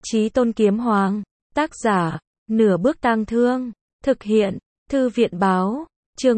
Chí Tôn Kiếm Hoàng, tác giả, Nửa Bước Tang Thương, thực hiện, Thư viện báo, chương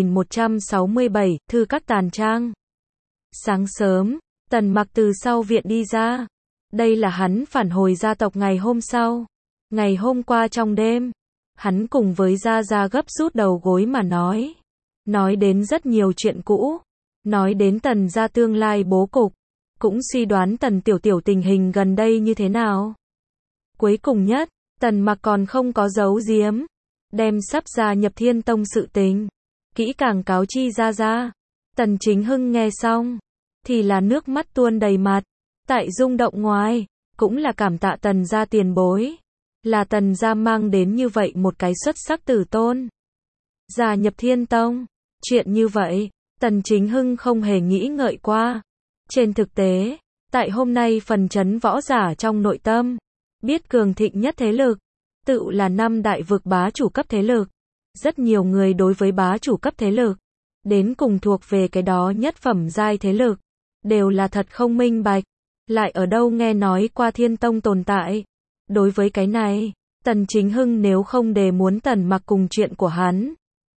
1167, Thư các tàn trang. Sáng sớm, Tần Mặc từ sau viện đi ra. Đây là hắn phản hồi gia tộc ngày hôm sau. Ngày hôm qua trong đêm, hắn cùng với Gia Gia gấp rút đầu gối mà nói. Nói đến rất nhiều chuyện cũ. Nói đến Tần gia tương lai bố cục. Cũng suy đoán Tần Tiểu Tiểu tình hình gần đây như thế nào. Cuối cùng nhất, Tần Mặc còn không có giấu giếm. Đem sắp gia nhập Thiên Tông sự tình kỹ càng cáo chi Gia Gia. Tần Chính Hưng nghe xong thì là nước mắt tuôn đầy mặt. Tại rung động ngoài, cũng là cảm tạ Tần gia tiền bối. Là Tần gia mang đến như vậy một cái xuất sắc tử tôn. Gia nhập Thiên Tông. Chuyện như vậy, Tần Chính Hưng không hề nghĩ ngợi qua. Trên thực tế, tại hôm nay phần chấn võ giả trong nội tâm, biết cường thịnh nhất thế lực, tự là 5 đại vực bá chủ cấp thế lực. Rất nhiều người đối với bá chủ cấp thế lực, đến cùng thuộc về cái đó nhất phẩm giai thế lực, đều là thật không minh bạch. Lại ở đâu nghe nói qua Thiên Tông tồn tại. Đối với cái này, Tần Chính Hưng nếu không để muốn Tần Mặc cùng chuyện của hắn.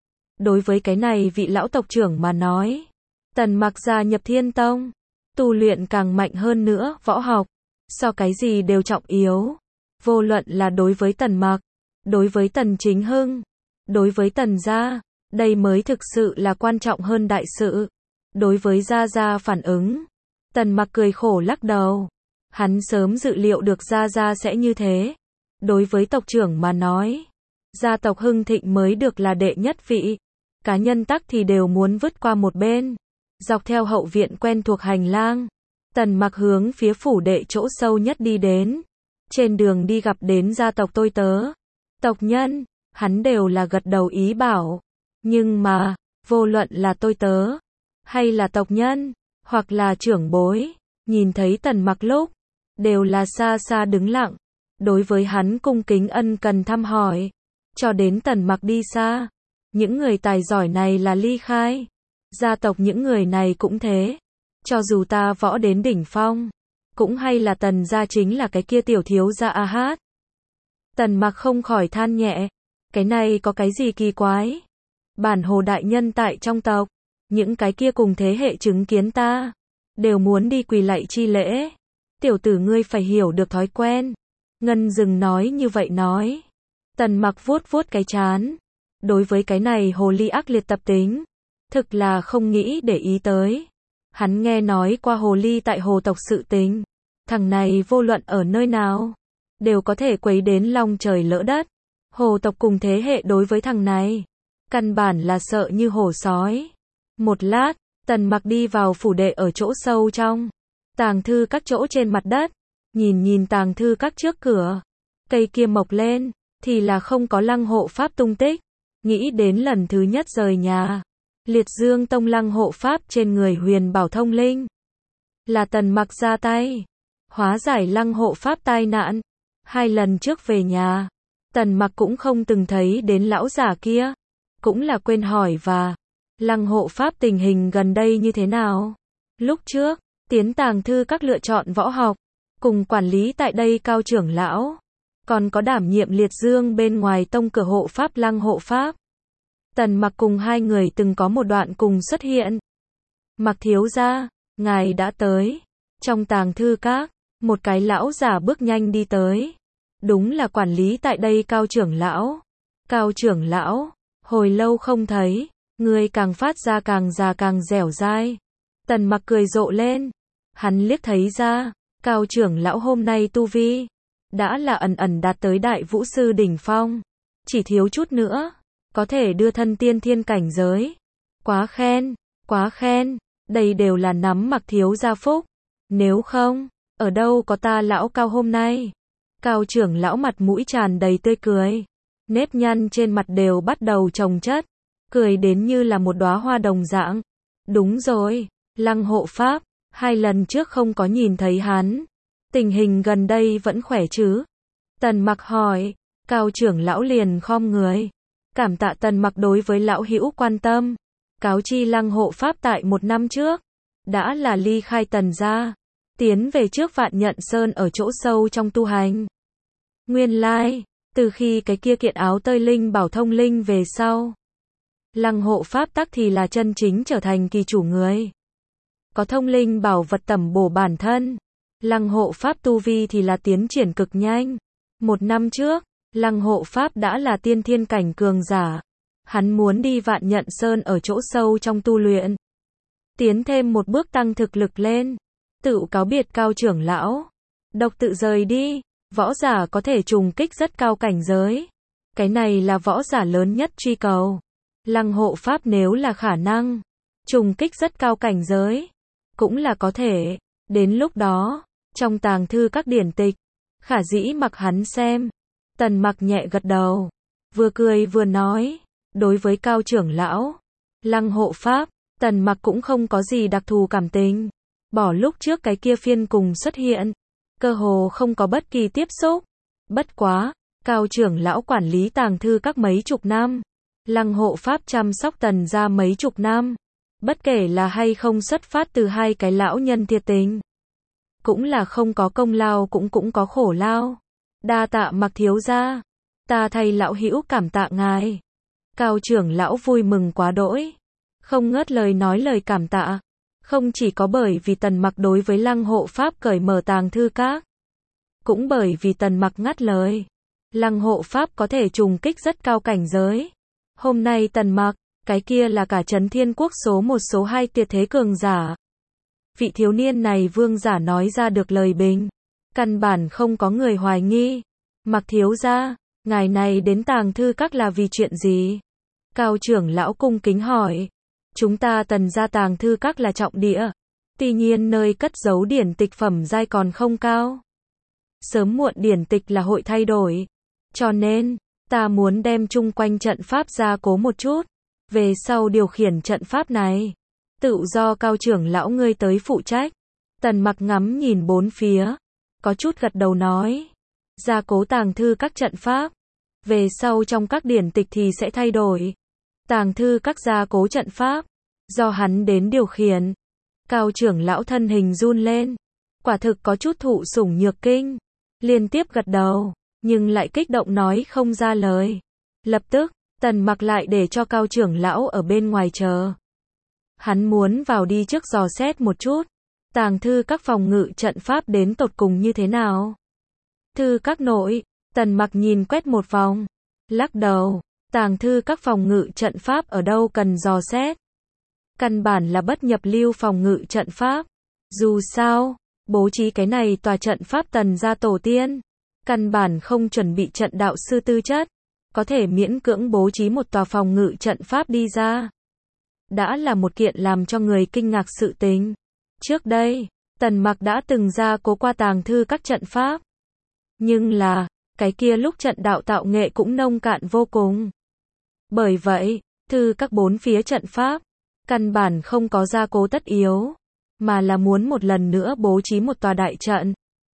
Đối với cái này vị lão tộc trưởng mà nói, Tần Mặc gia nhập Thiên Tông, tu luyện càng mạnh hơn nữa, võ học, so cái gì đều trọng yếu. Vô luận là đối với Tần Mặc, đối với Tần Chính Hưng, đối với Tần gia, đây mới thực sự là quan trọng hơn đại sự. Đối với Gia Gia phản ứng, Tần Mặc cười khổ lắc đầu. Hắn sớm dự liệu được Gia Gia sẽ như thế. Đối với tộc trưởng mà nói, gia tộc hưng thịnh mới được là đệ nhất vị. Cá nhân tắc thì đều muốn vứt qua một bên. Dọc theo hậu viện quen thuộc hành lang, Tần Mặc hướng phía phủ đệ chỗ sâu nhất đi đến. Trên đường đi gặp đến gia tộc tôi tớ, tộc nhân, hắn đều là gật đầu ý bảo. Nhưng mà, vô luận là tôi tớ, hay là tộc nhân, hoặc là trưởng bối, nhìn thấy Tần Mặc lúc, đều là xa xa đứng lặng. Đối với hắn cung kính ân cần thăm hỏi. Cho đến Tần Mặc đi xa, những người tài giỏi này là ly khai. Gia tộc những người này cũng thế. Cho dù ta võ đến đỉnh phong, cũng hay là Tần gia chính là cái kia tiểu thiếu gia a hát. Tần Mặc không khỏi than nhẹ. Cái này có cái gì kỳ quái? Bản hồ đại nhân tại trong tộc, những cái kia cùng thế hệ chứng kiến ta, đều muốn đi quỳ lạy chi lễ. Tiểu tử ngươi phải hiểu được thói quen. Ngân Dừng nói như vậy nói. Tần Mặc vuốt vuốt cái trán. Đối với cái này hồ ly ác liệt tập tính, thực là không nghĩ để ý tới. Hắn nghe nói qua hồ ly tại hồ tộc sự tình. Thằng này vô luận ở nơi nào, đều có thể quấy đến long trời lỡ đất. Hồ tộc cùng thế hệ đối với thằng này, căn bản là sợ như hổ sói. Một lát, Tần Mặc đi vào phủ đệ ở chỗ sâu trong. Tàng thư các chỗ trên mặt đất. Nhìn tàng thư các trước cửa. Cây kia mọc lên, thì là không có lăng hộ pháp tung tích. Nghĩ đến lần thứ nhất rời nhà. Liệt Dương Tông lăng hộ pháp trên người Huyền Bảo Thông Linh. Là Tần Mặc ra tay. Hóa giải lăng hộ pháp tai nạn. 2 lần trước về nhà, Tần Mặc cũng không từng thấy đến lão giả kia. Cũng là quên hỏi và lăng hộ pháp tình hình gần đây như thế nào. Lúc trước, tiến tàng thư các lựa chọn võ học, cùng quản lý tại đây cao trưởng lão, còn có đảm nhiệm Liệt Dương bên ngoài tông cửa hộ pháp lăng hộ pháp. Tần Mặc cùng 2 người từng có một đoạn cùng xuất hiện. Mặc thiếu gia, ngài đã tới. Trong tàng thư các, một cái lão giả bước nhanh đi tới. Đúng là quản lý tại đây cao trưởng lão. Cao trưởng lão, hồi lâu không thấy, người càng phát ra càng già càng dẻo dai. Tần Mặc cười rộ lên. Hắn liếc thấy ra, cao trưởng lão hôm nay tu vi đã là ẩn đạt tới đại vũ sư đỉnh phong, chỉ thiếu chút nữa có thể đưa thân tiên thiên cảnh giới. Quá khen, đây đều là nắm Mặc thiếu gia phúc. Nếu không, ở đâu có ta lão cao hôm nay. Cao trưởng lão mặt mũi tràn đầy tươi cười, nếp nhăn trên mặt đều bắt đầu chồng chất, cười đến như là một đóa hoa đồng dạng. Đúng rồi, lăng hộ pháp, 2 lần trước không có nhìn thấy hắn. Tình hình gần đây vẫn khỏe chứ? Tần Mặc hỏi. Cao trưởng lão liền khom người. Cảm tạ Tần Mặc đối với lão hữu quan tâm. Cáo chi lăng hộ pháp tại 1 năm trước, đã là ly khai Tần gia, tiến về trước Vạn Nhận Sơn ở chỗ sâu trong tu hành. Nguyên lai, từ khi cái kia kiện áo tơi linh bảo thông linh về sau, Lăng Hộ Pháp tắc thì là chân chính trở thành kỳ chủ người. Có thông linh bảo vật tẩm bổ bản thân, Lăng Hộ Pháp tu vi thì là tiến triển cực nhanh. 1 năm trước, Lăng Hộ Pháp đã là tiên thiên cảnh cường giả. Hắn muốn đi Vạn Nhận Sơn ở chỗ sâu trong tu luyện, tiến thêm một bước tăng thực lực lên. Tự cáo biệt Cao trưởng lão, độc tự rời đi. Võ giả có thể trùng kích rất cao cảnh giới. Cái này là võ giả lớn nhất truy cầu. Lăng Hộ Pháp nếu là khả năng trùng kích rất cao cảnh giới, cũng là có thể. Đến lúc đó, trong tàng thư các điển tịch, khả dĩ mặc hắn xem. Tần Mặc nhẹ gật đầu, vừa cười vừa nói, đối với Cao trưởng lão, Lăng Hộ Pháp, Tần Mặc cũng không có gì đặc thù cảm tình. Bỏ lúc trước cái kia phiên cùng xuất hiện, cơ hồ không có bất kỳ tiếp xúc. Bất quá, Cao trưởng lão quản lý tàng thư các mấy chục năm, Lăng Hộ Pháp chăm sóc Tần gia mấy chục năm. Bất kể là hay không xuất phát từ hai cái lão nhân thiệt tình, cũng là không có công lao cũng có khổ lao. Đa tạ Mặc thiếu gia, ta thay lão hữu cảm tạ ngài. Cao trưởng lão vui mừng quá đỗi, không ngớt lời nói lời cảm tạ. Không chỉ có bởi vì Tần Mặc đối với Lăng Hộ Pháp cởi mở tàng thư các, cũng bởi vì Tần Mặc ngắt lời, Lăng Hộ Pháp có thể trùng kích rất cao cảnh giới. Hôm nay Tần Mặc, cái kia là cả Trấn Thiên Quốc số 1 số 2 tuyệt thế cường giả. Vị thiếu niên này vương giả nói ra được lời bình, căn bản không có người hoài nghi. Mặc thiếu gia, ngài này đến tàng thư các là vì chuyện gì? Cao trưởng lão cung kính hỏi. Chúng ta Tần gia tàng thư các là trọng địa, tuy nhiên nơi cất giấu điển tịch phẩm giai còn không cao. Sớm muộn điển tịch là hội thay đổi, cho nên ta muốn đem chung quanh trận pháp gia cố một chút, về sau điều khiển trận pháp này tự do Cao trưởng lão ngươi tới phụ trách. Tần Mặc ngắm nhìn bốn phía, có chút gật đầu nói, gia cố tàng thư các trận pháp, về sau trong các điển tịch thì sẽ thay đổi. Tàng thư các gia cố trận pháp, do hắn đến điều khiển. Cao trưởng lão thân hình run lên, quả thực có chút thụ sủng nhược kinh, liên tiếp gật đầu, nhưng lại kích động nói không ra lời. Lập tức, Tần Mặc lại để cho Cao trưởng lão ở bên ngoài chờ. Hắn muốn vào đi trước dò xét một chút, tàng thư các phòng ngự trận pháp đến tột cùng như thế nào. Thư các nội, Tần Mặc nhìn quét một vòng, lắc đầu, tàng thư các phòng ngự trận pháp ở đâu cần dò xét. Căn bản là bất nhập lưu phòng ngự trận pháp. Dù sao, bố trí cái này tòa trận pháp Tần gia tổ tiên, căn bản không chuẩn bị trận đạo sư tư chất, có thể miễn cưỡng bố trí một tòa phòng ngự trận pháp đi ra, đã là một kiện làm cho người kinh ngạc sự tình. Trước đây, Tần Mặc đã từng ra cố qua tàng thư các trận pháp, nhưng là, cái kia lúc trận đạo tạo nghệ cũng nông cạn vô cùng. Bởi vậy, thư các bốn phía trận pháp, căn bản không có gia cố tất yếu, mà là muốn một lần nữa bố trí một tòa đại trận.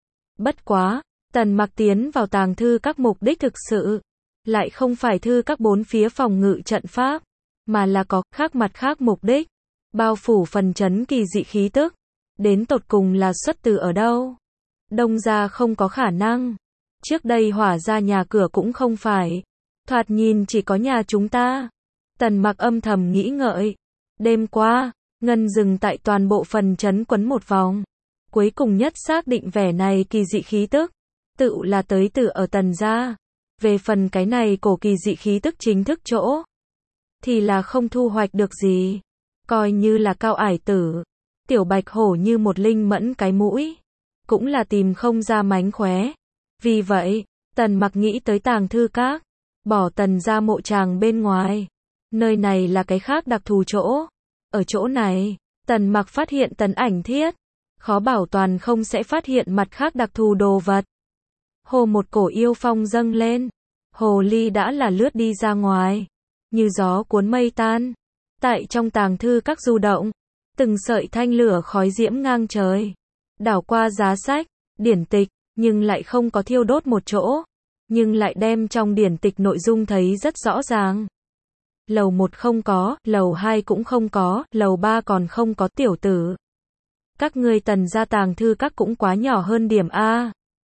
Bất quá, Tần Mặc tiến vào tàng thư các mục đích thực sự, lại không phải thư các bốn phía phòng ngự trận pháp, mà là có khác mặt khác mục đích, bao phủ phần chấn kỳ dị khí tức, đến tột cùng là xuất từ ở đâu. Đông gia không có khả năng, trước đây Hỏa gia nhà cửa cũng không phải, thoạt nhìn chỉ có nhà chúng ta. Tần Mặc âm thầm nghĩ ngợi. Đêm qua, Ngân dừng tại toàn bộ phần chấn quấn một vòng, cuối cùng nhất xác định vẻ này kỳ dị khí tức, tự là tới từ ở Tần gia. Về phần cái này cổ kỳ dị khí tức chính thức chỗ, thì là không thu hoạch được gì, coi như là Cao ải tử, Tiểu Bạch Hổ như một linh mẫn cái mũi, cũng là tìm không ra mánh khóe. Vì vậy, Tần Mặc nghĩ tới tàng thư các, bỏ Tần gia mộ tràng bên ngoài, nơi này là cái khác đặc thù chỗ. Ở chỗ này, Tần Mặc phát hiện Tần ảnh thiết, khó bảo toàn không sẽ phát hiện mặt khác đặc thù đồ vật. Hồ một cổ yêu phong dâng lên, hồ ly đã là lướt đi ra ngoài, như gió cuốn mây tan. Tại trong tàng thư các du động, từng sợi thanh lửa khói diễm ngang trời, đảo qua giá sách, điển tịch, nhưng lại không có thiêu đốt một chỗ, nhưng lại đem trong điển tịch nội dung thấy rất rõ ràng. Lầu 1 không có, lầu 2 cũng không có, lầu 3 còn không có. Tiểu tử, các ngươi Tần gia tàng thư các cũng quá nhỏ hơn điểm a.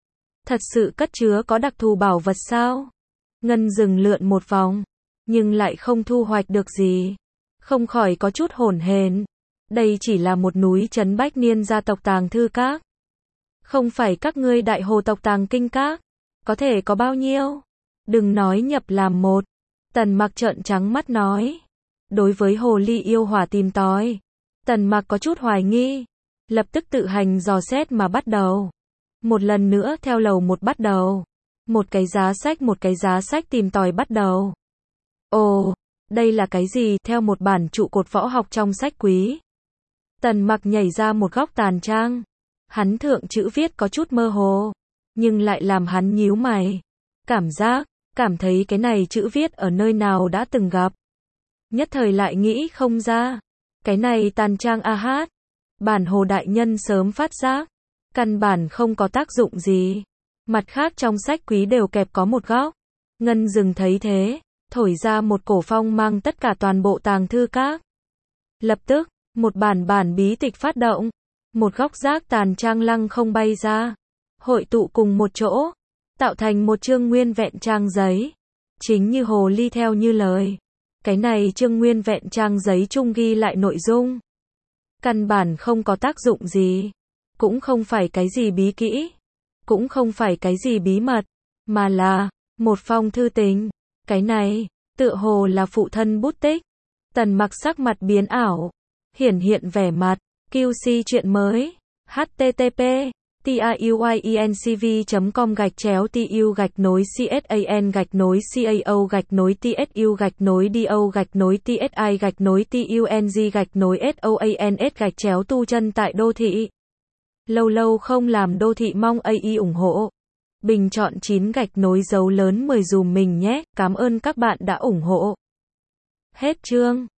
Thật sự cất chứa có đặc thù bảo vật sao? Ngân dừng lượn một vòng, nhưng lại không thu hoạch được gì. Không khỏi có chút hổn hển. Đây chỉ là một núi trấn bách niên gia tộc tàng thư các. Không phải các ngươi đại hồ tộc tàng kinh các. Có thể có bao nhiêu? Đừng nói nhập làm một. Tần Mặc trợn trắng mắt nói. Đối với hồ ly yêu hỏa tìm tòi, Tần Mặc có chút hoài nghi. Lập tức tự hành dò xét mà bắt đầu. Một lần nữa theo lầu một bắt đầu. Một cái giá sách tìm tòi bắt đầu. Ồ, đây là cái gì? Theo một bản trụ cột võ học trong sách quý. Tần Mặc nhảy ra một góc tàn trang. Hắn thượng chữ viết có chút mơ hồ, nhưng lại làm hắn nhíu mày. Cảm thấy cái này chữ viết ở nơi nào đã từng gặp. Nhất thời lại nghĩ không ra. Cái này tàn trang a hát. Bản hồ đại nhân sớm phát giác. Căn bản không có tác dụng gì. Mặt khác trong sách quý đều kẹp có một góc. Ngân dừng thấy thế, thổi ra một cổ phong mang tất cả toàn bộ tàng thư các. Lập tức, một bản bí tịch phát động. Một góc rác tàn trang lăng không bay ra. Hội tụ cùng một chỗ. Tạo thành một chương nguyên vẹn trang giấy. Chính như hồ ly theo như lời. Cái này chương nguyên vẹn trang giấy chung ghi lại nội dung. Căn bản không có tác dụng gì. Cũng không phải cái gì bí kỹ. Cũng không phải cái gì bí mật. Mà là một phong thư tình. Cái này tựa hồ là phụ thân bút tích. Tần Mặc sắc mặt biến ảo. Hiện vẻ mặt. QC chuyện mới. http tayuincv.com/tsu-tsu-tsuc-tung-tsi-tu chân tại đô thị. Lâu không làm đô thị mong AI ủng hộ. Bình chọn 9 dấu lớn 10 dùm mình nhé. Cảm ơn các bạn đã ủng hộ. Hết chương.